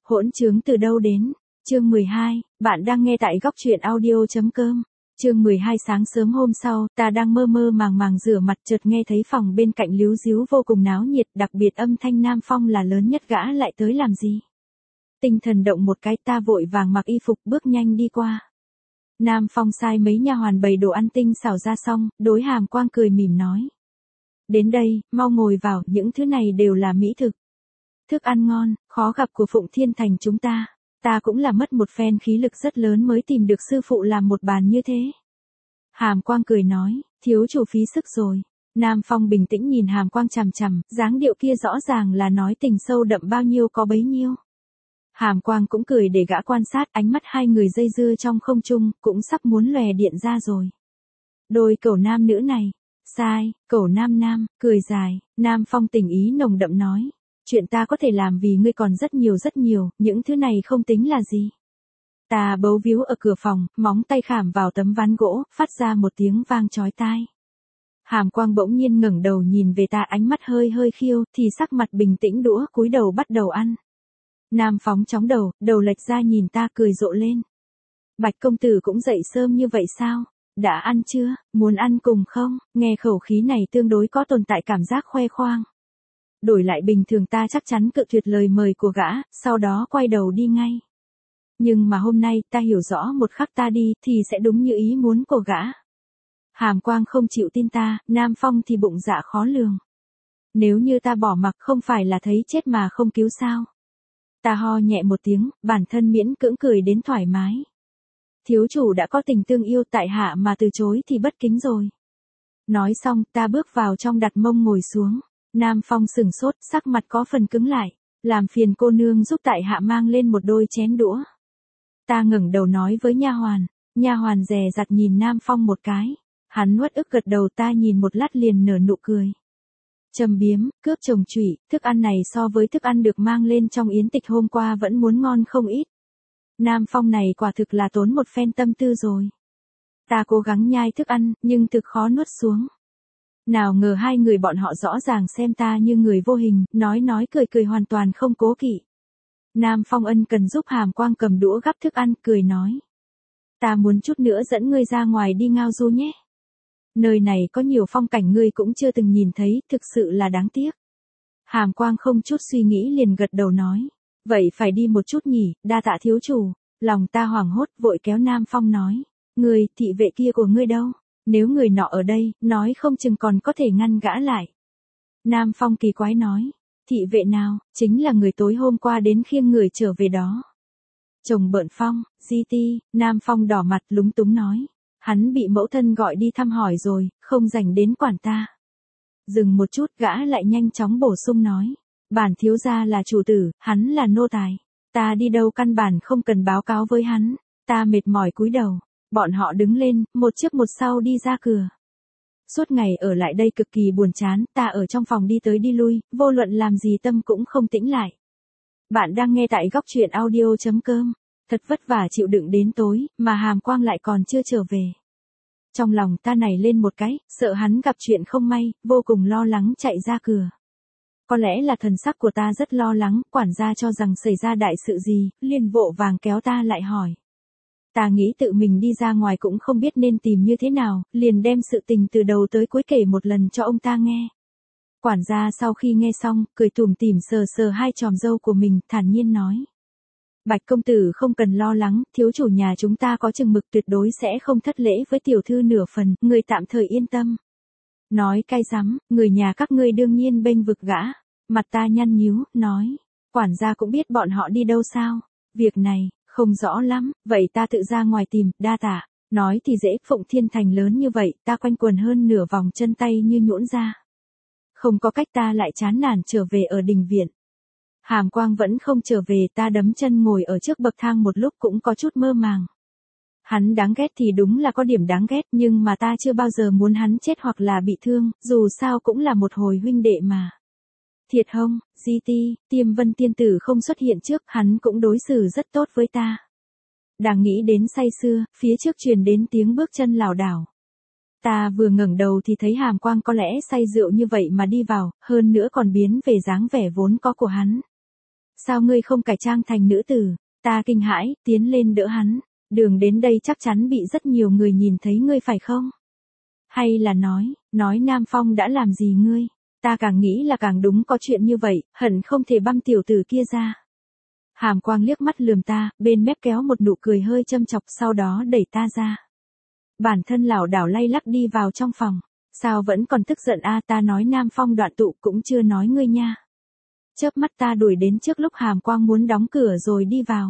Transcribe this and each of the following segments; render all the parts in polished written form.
Hỗn trướng từ đâu đến? Chương 12, bạn đang nghe tại góc truyện audio.com. Chương 12 sáng sớm hôm sau, ta đang mơ mơ màng màng rửa mặt chợt nghe thấy phòng bên cạnh líu ríu vô cùng náo nhiệt, đặc biệt âm thanh Nam Phong là lớn nhất gã lại tới làm gì. Tinh thần động một cái ta vội vàng mặc y phục bước nhanh đi qua. Nam Phong sai mấy nha hoàn bày đồ ăn tinh xảo ra xong, đối Hàm Quang cười mỉm nói. Đến đây, mau ngồi vào, những thứ này đều là mỹ thực. Thức ăn ngon, khó gặp của Phụng Thiên Thành chúng ta. Ta cũng là mất một phen khí lực rất lớn mới tìm được sư phụ làm một bàn như thế. Hàm Quang cười nói, thiếu chủ phí sức rồi. Nam Phong bình tĩnh nhìn Hàm Quang chằm chằm, dáng điệu kia rõ ràng là nói tình sâu đậm bao nhiêu có bấy nhiêu. Hàm Quang cũng cười để gã quan sát, ánh mắt hai người dây dưa trong không trung, cũng sắp muốn lòe điện ra rồi. Đôi cẩu nam nữ này, sai, cẩu nam nam, cười dài, Nam Phong tình ý nồng đậm nói. Chuyện ta có thể làm vì ngươi còn rất nhiều, những thứ này không tính là gì. Ta bấu víu ở cửa phòng, móng tay khảm vào tấm ván gỗ, phát ra một tiếng vang chói tai. Hàm Quang bỗng nhiên ngẩng đầu nhìn về ta, ánh mắt hơi khiêu, thì sắc mặt bình tĩnh đũa cúi đầu bắt đầu ăn. Nam Phóng chóng đầu lệch ra nhìn ta cười rộ lên. Bạch công tử cũng dậy sớm như vậy sao? Đã ăn chưa? Muốn ăn cùng không? Nghe khẩu khí này tương đối có tồn tại cảm giác khoe khoang. Đổi lại bình thường ta chắc chắn cự tuyệt lời mời của gã, sau đó quay đầu đi ngay. Nhưng mà hôm nay ta hiểu rõ một khắc ta đi thì sẽ đúng như ý muốn của gã. Hàm Quang không chịu tin ta, Nam Phong thì bụng dạ khó lường. Nếu như ta bỏ mặc không phải là thấy chết mà không cứu sao. Ta ho nhẹ một tiếng, bản thân miễn cưỡng cười đến thoải mái. Thiếu chủ đã có tình tương yêu tại hạ mà từ chối thì bất kính rồi. Nói xong ta bước vào trong đặt mông ngồi xuống. Nam Phong sừng sốt, sắc mặt có phần cứng lại. Làm phiền cô nương giúp tại hạ mang lên một đôi chén đũa. Ta ngẩng đầu nói với nha hoàn dè dặt nhìn Nam Phong một cái. Hắn uất ức gật đầu, ta nhìn một lát liền nở nụ cười. Châm biếm, cướp chồng chủy, thức ăn này so với thức ăn được mang lên trong yến tịch hôm qua vẫn muốn ngon không ít. Nam Phong này quả thực là tốn một phen tâm tư rồi. Ta cố gắng nhai thức ăn, nhưng thực khó nuốt xuống. Nào ngờ hai người bọn họ rõ ràng xem ta như người vô hình, nói cười hoàn toàn không cố kỵ. Nam Phong ân cần giúp Hàm Quang cầm đũa gắp thức ăn, cười nói. Ta muốn chút nữa dẫn ngươi ra ngoài đi ngao du nhé. Nơi này có nhiều phong cảnh ngươi cũng chưa từng nhìn thấy, thực sự là đáng tiếc. Hàm Quang không chút suy nghĩ liền gật đầu nói. Vậy phải đi một chút nhỉ, đa tạ thiếu chủ. Lòng ta hoảng hốt vội kéo Nam Phong nói. Người, thị vệ kia của ngươi đâu? Nếu người nọ ở đây, nói không chừng còn có thể ngăn gã lại. Nam Phong kỳ quái nói. Thị vệ nào? Chính là người tối hôm qua đến khiêng người trở về đó. Chồng Bợn Phong, Di. Nam Phong đỏ mặt lúng túng nói. Hắn bị mẫu thân gọi đi thăm hỏi rồi, không rảnh đến quản ta. Dừng một chút gã lại nhanh chóng bổ sung nói. Bản thiếu gia là chủ tử, hắn là nô tài. Ta đi đâu căn bản không cần báo cáo với hắn. Ta mệt mỏi cúi đầu. Bọn họ đứng lên, một trước một sau đi ra cửa. Suốt ngày ở lại đây cực kỳ buồn chán, ta ở trong phòng đi tới đi lui, vô luận làm gì tâm cũng không tĩnh lại. Bạn đang nghe tại góc truyện audio.com. Thật vất vả chịu đựng đến tối, mà Hàm Quang lại còn chưa trở về. Trong lòng ta nảy lên một cái, sợ hắn gặp chuyện không may, vô cùng lo lắng chạy ra cửa. Có lẽ là thần sắc của ta rất lo lắng, quản gia cho rằng xảy ra đại sự gì, liền vội vàng kéo ta lại hỏi. Ta nghĩ tự mình đi ra ngoài cũng không biết nên tìm như thế nào, liền đem sự tình từ đầu tới cuối kể một lần cho ông ta nghe. Quản gia sau khi nghe xong, cười tủm tỉm sờ hai chòm râu của mình, thản nhiên nói. Bạch công tử không cần lo lắng, thiếu chủ nhà chúng ta có chừng mực tuyệt đối sẽ không thất lễ với tiểu thư nửa phần, người tạm thời yên tâm. Nói cay rắm, người nhà các ngươi đương nhiên bênh vực gã. Mặt ta nhăn nhíu, nói. Quản gia cũng biết bọn họ đi đâu sao? Việc này, không rõ lắm, vậy ta tự ra ngoài tìm, đa tạ. Nói thì dễ, Phụng Thiên Thành lớn như vậy, ta quanh quần hơn nửa vòng chân tay như nhũn ra. Không có cách ta lại chán nản trở về ở đình viện. Hàm Quang vẫn không trở về, ta đấm chân ngồi ở trước bậc thang một lúc cũng có chút mơ màng. Hắn đáng ghét thì đúng là có điểm đáng ghét, nhưng mà ta chưa bao giờ muốn hắn chết hoặc là bị thương, dù sao cũng là một hồi huynh đệ mà. Thiệt hông, Tiêm Vân tiên tử không xuất hiện trước, hắn cũng đối xử rất tốt với ta. Đang nghĩ đến say sưa, phía trước truyền đến tiếng bước chân lảo đảo. Ta vừa ngẩng đầu thì thấy Hàm Quang có lẽ say rượu như vậy mà đi vào, hơn nữa còn biến về dáng vẻ vốn có của hắn. Sao ngươi không cải trang thành nữ tử? Ta kinh hãi, tiến lên đỡ hắn. Đường đến đây chắc chắn bị rất nhiều người nhìn thấy ngươi phải không? Hay là nói Nam Phong đã làm gì ngươi? Ta càng nghĩ là càng đúng, có chuyện như vậy, hận không thể băm tiểu tử kia ra. Hàm Quang liếc mắt lườm ta, bên mép kéo một nụ cười hơi châm chọc, sau đó đẩy ta ra. Bản thân lảo đảo lay lắc đi vào trong phòng. Sao vẫn còn tức giận a? Ta nói Nam Phong đoạn tụ cũng chưa nói ngươi nha. Chớp mắt ta đuổi đến trước lúc Hàm Quang muốn đóng cửa rồi đi vào.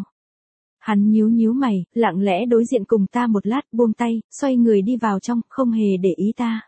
Hắn nhíu nhíu mày, lặng lẽ đối diện cùng ta một lát, buông tay, xoay người đi vào trong, không hề để ý ta.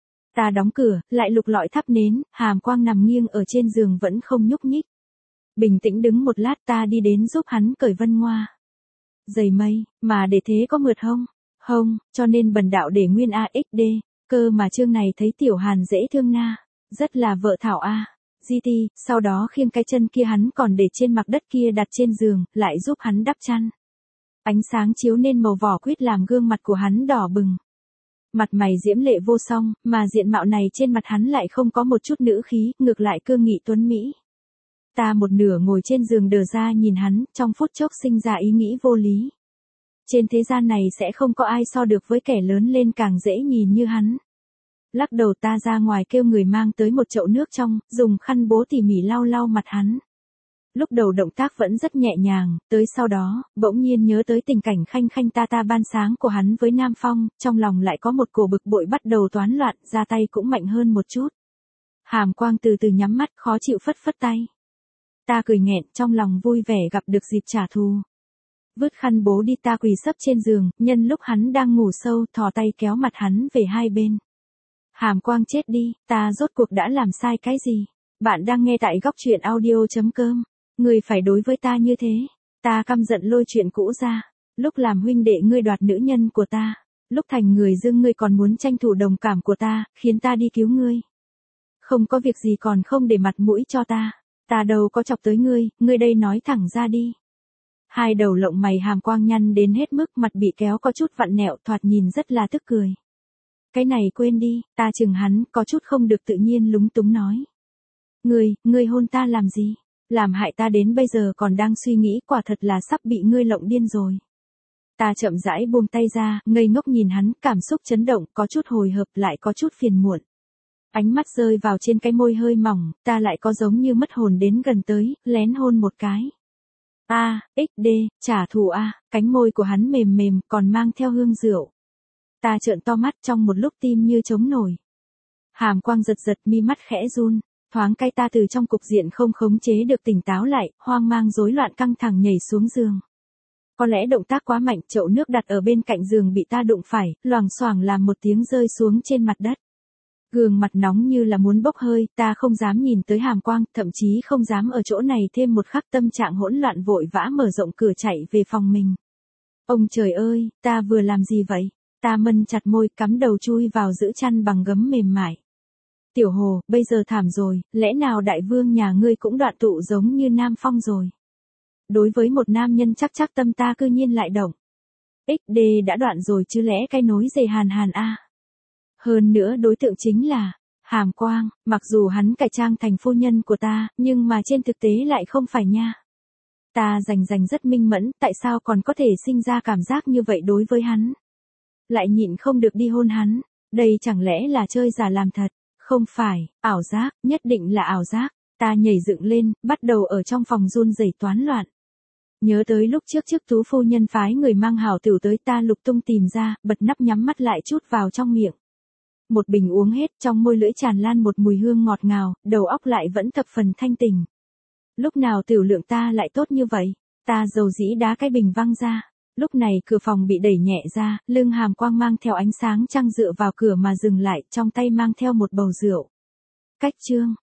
Ta đóng cửa, lại lục lọi thắp nến, Hàm Quang nằm nghiêng ở trên giường vẫn không nhúc nhích. Bình tĩnh đứng một lát, ta đi đến giúp hắn cởi vân ngoa. Giày mây, mà để thế có mượt hông, cho nên bần đạo để nguyên AXD, cơ mà chương này thấy tiểu Hàn dễ thương na, rất là vợ thảo a. GT, sau đó khiêng cái chân kia hắn còn để trên mặt đất kia đặt trên giường, lại giúp hắn đắp chăn. Ánh sáng chiếu nên màu vỏ quýt làm gương mặt của hắn đỏ bừng. Mặt mày diễm lệ vô song, mà diện mạo này trên mặt hắn lại không có một chút nữ khí, ngược lại cương nghị tuấn mỹ. Ta một nửa ngồi trên giường đờ ra nhìn hắn, trong phút chốc sinh ra ý nghĩ vô lý. Trên thế gian này sẽ không có ai so được với kẻ lớn lên càng dễ nhìn như hắn. Lắc đầu ta ra ngoài kêu người mang tới một chậu nước trong, dùng khăn bố tỉ mỉ lau lau mặt hắn. Lúc đầu động tác vẫn rất nhẹ nhàng, tới sau đó, bỗng nhiên nhớ tới tình cảnh khanh khanh ta ban sáng của hắn với Nam Phong, trong lòng lại có một cổ bực bội bắt đầu toán loạn, ra tay cũng mạnh hơn một chút. Hàm Quang từ từ nhắm mắt, khó chịu phất phất tay. Ta cười nghẹn, trong lòng vui vẻ gặp được dịp trả thù. Vứt khăn bố đi, ta quỳ sấp trên giường, nhân lúc hắn đang ngủ sâu, thò tay kéo mặt hắn về hai bên. Hàm Quang chết đi, ta rốt cuộc đã làm sai cái gì? Bạn đang nghe tại góc truyện audio.com. Ngươi phải đối với ta như thế. Ta căm giận lôi chuyện cũ ra. Lúc làm huynh đệ ngươi đoạt nữ nhân của ta. Lúc thành người dưng ngươi còn muốn tranh thủ đồng cảm của ta, khiến ta đi cứu ngươi. Không có việc gì còn không để mặt mũi cho ta. Ta đâu có chọc tới ngươi đây nói thẳng ra đi. Hai đầu lộng mày Hàm Quang nhăn đến hết mức, mặt bị kéo có chút vặn nẹo, thoạt nhìn rất là tức cười. Cái này quên đi, ta chừng hắn, có chút không được tự nhiên lúng túng nói. Ngươi hôn ta làm gì? Làm hại ta đến bây giờ còn đang suy nghĩ, quả thật là sắp bị ngươi lộng điên rồi. Ta chậm rãi buông tay ra, ngây ngốc nhìn hắn, cảm xúc chấn động, có chút hồi hộp lại có chút phiền muộn. Ánh mắt rơi vào trên cái môi hơi mỏng, ta lại có giống như mất hồn đến gần tới, lén hôn một cái. XD, trả thù a, cánh môi của hắn mềm mềm, còn mang theo hương rượu. Ta trợn to mắt, trong một lúc tim như trống nổi. Hàm Quang giật giật mi mắt khẽ run, thoáng cái ta từ trong cục diện không khống chế được tỉnh táo lại, hoang mang rối loạn căng thẳng nhảy xuống giường. Có lẽ động tác quá mạnh, chậu nước đặt ở bên cạnh giường bị ta đụng phải, loảng xoảng làm một tiếng rơi xuống trên mặt đất. Gương mặt nóng như là muốn bốc hơi, ta không dám nhìn tới Hàm Quang, thậm chí không dám ở chỗ này thêm một khắc, tâm trạng hỗn loạn vội vã mở rộng cửa chạy về phòng mình. Ông trời ơi, ta vừa làm gì vậy? Ta mân chặt môi, cắm đầu chui vào giữ chăn bằng gấm mềm mại. Tiểu Hồ, bây giờ thảm rồi, lẽ nào đại vương nhà ngươi cũng đoạn tụ giống như Nam Phong rồi? Đối với một nam nhân chắc tâm ta cư nhiên lại động. XD đã đoạn rồi chứ lẽ cái nối dề Hàn a. Hơn nữa đối tượng chính là Hàm Quang, mặc dù hắn cải trang thành phu nhân của ta, nhưng mà trên thực tế lại không phải nha. Ta rành rất minh mẫn, tại sao còn có thể sinh ra cảm giác như vậy đối với hắn? Lại nhịn không được đi hôn hắn, đây chẳng lẽ là chơi giả làm thật? Không phải, ảo giác, nhất định là ảo giác. Ta nhảy dựng lên, bắt đầu ở trong phòng run rẩy toán loạn. Nhớ tới lúc trước Tú phu nhân phái người mang hảo tửu tới, ta lục tung tìm ra, bật nắp nhắm mắt lại chút vào trong miệng. Một bình uống hết, trong môi lưỡi tràn lan một mùi hương ngọt ngào, đầu óc lại vẫn thập phần thanh tỉnh. Lúc nào tiểu lượng ta lại tốt như vậy? Ta dầu dĩ đá cái bình văng ra. Lúc này cửa phòng bị đẩy nhẹ ra, lưng Hàm Quang mang theo ánh sáng trăng dựa vào cửa mà dừng lại, trong tay mang theo một bầu rượu. Cách chương.